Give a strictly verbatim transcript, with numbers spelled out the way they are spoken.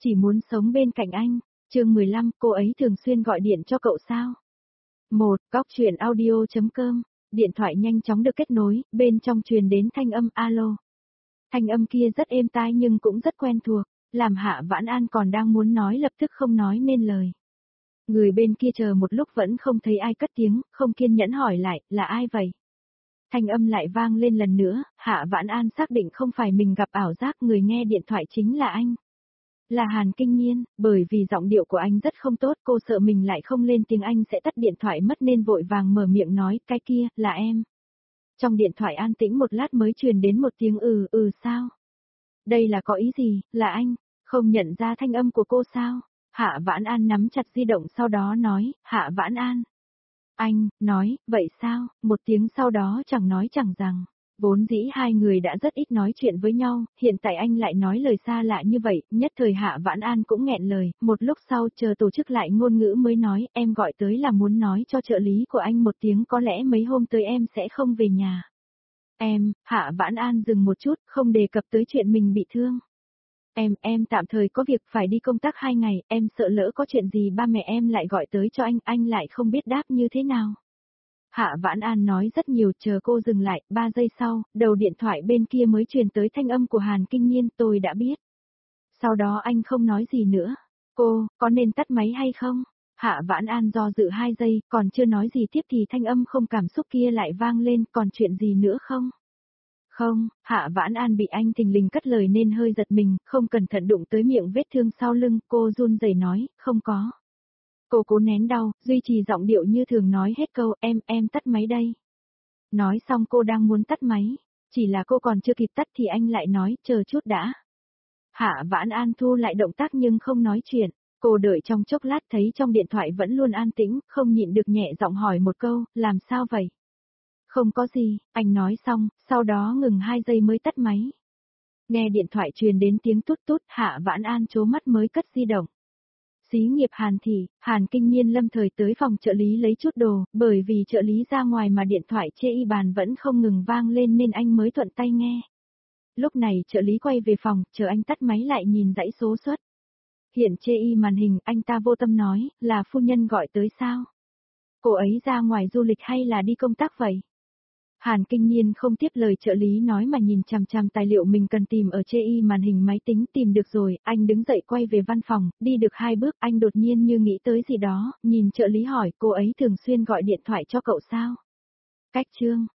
Chỉ muốn sống bên cạnh anh. Chương mười lăm, cô ấy thường xuyên gọi điện cho cậu sao? một. Cóc truyện audio chấm com. Điện thoại nhanh chóng được kết nối, bên trong truyền đến thanh âm alo. Thanh âm kia rất êm tai nhưng cũng rất quen thuộc, làm Hạ Vãn An còn đang muốn nói lập tức không nói nên lời. Người bên kia chờ một lúc vẫn không thấy ai cất tiếng, không kiên nhẫn hỏi lại, là ai vậy? Thanh âm lại vang lên lần nữa, Hạ Vãn An xác định không phải mình gặp ảo giác, người nghe điện thoại chính là anh. Là Hàn Kinh Nhiên, bởi vì giọng điệu của anh rất không tốt, cô sợ mình lại không lên tiếng anh sẽ tắt điện thoại mất nên vội vàng mở miệng nói, cái kia, là em. Trong điện thoại an tĩnh một lát mới truyền đến một tiếng ừ, ừ sao? Đây là có ý gì, là anh, không nhận ra thanh âm của cô sao? Hạ Vãn An nắm chặt di động sau đó nói, Hạ Vãn An. Anh, nói, vậy sao, một tiếng sau đó chẳng nói chẳng rằng. Vốn dĩ hai người đã rất ít nói chuyện với nhau, hiện tại anh lại nói lời xa lạ như vậy, nhất thời Hạ Vãn An cũng nghẹn lời, một lúc sau chờ tổ chức lại ngôn ngữ mới nói, em gọi tới là muốn nói cho trợ lý của anh một tiếng, có lẽ mấy hôm tới em sẽ không về nhà. Em, Hạ Vãn An dừng một chút, không đề cập tới chuyện mình bị thương. Em, em tạm thời có việc phải đi công tác hai ngày, em sợ lỡ có chuyện gì ba mẹ em lại gọi tới cho anh, anh lại không biết đáp như thế nào. Hạ Vãn An nói rất nhiều, chờ cô dừng lại, ba giây sau, đầu điện thoại bên kia mới truyền tới thanh âm của Hàn Kinh Nhiên, tôi đã biết. Sau đó anh không nói gì nữa. Cô, có nên tắt máy hay không? Hạ Vãn An do dự hai giây, còn chưa nói gì tiếp thì thanh âm không cảm xúc kia lại vang lên, còn chuyện gì nữa không? Không, Hạ Vãn An bị anh thình lình cất lời nên hơi giật mình, không cẩn thận đụng tới miệng vết thương sau lưng, cô run rẩy nói, không có. Cô cố nén đau, duy trì giọng điệu như thường nói hết câu, em, em tắt máy đây. Nói xong cô đang muốn tắt máy, chỉ là cô còn chưa kịp tắt thì anh lại nói, chờ chút đã. Hạ Vãn An thu lại động tác nhưng không nói chuyện, cô đợi trong chốc lát thấy trong điện thoại vẫn luôn an tĩnh, không nhịn được nhẹ giọng hỏi một câu, làm sao vậy? Không có gì, anh nói xong, sau đó ngừng hai giây mới tắt máy. Nghe điện thoại truyền đến tiếng tút tút, Hạ Vãn An trố mắt mới cất di động. Xí nghiệp Hàn Thị, Hàn Kinh Nhiên lâm thời tới phòng trợ lý lấy chút đồ, bởi vì trợ lý ra ngoài mà điện thoại chê y bàn vẫn không ngừng vang lên nên anh mới thuận tay nghe. Lúc này trợ lý quay về phòng, chờ anh tắt máy lại nhìn dãy số suất. Hiện chê y màn hình, anh ta vô tâm nói, là phu nhân gọi tới sao? Cô ấy ra ngoài du lịch hay là đi công tác vậy? Hàn Kinh Nhiên không tiếp lời trợ lý nói mà nhìn chằm chằm tài liệu mình cần tìm ở chê y màn hình máy tính, tìm được rồi, anh đứng dậy quay về văn phòng, đi được hai bước anh đột nhiên như nghĩ tới gì đó, nhìn trợ lý hỏi cô ấy thường xuyên gọi điện thoại cho cậu sao? Cách chương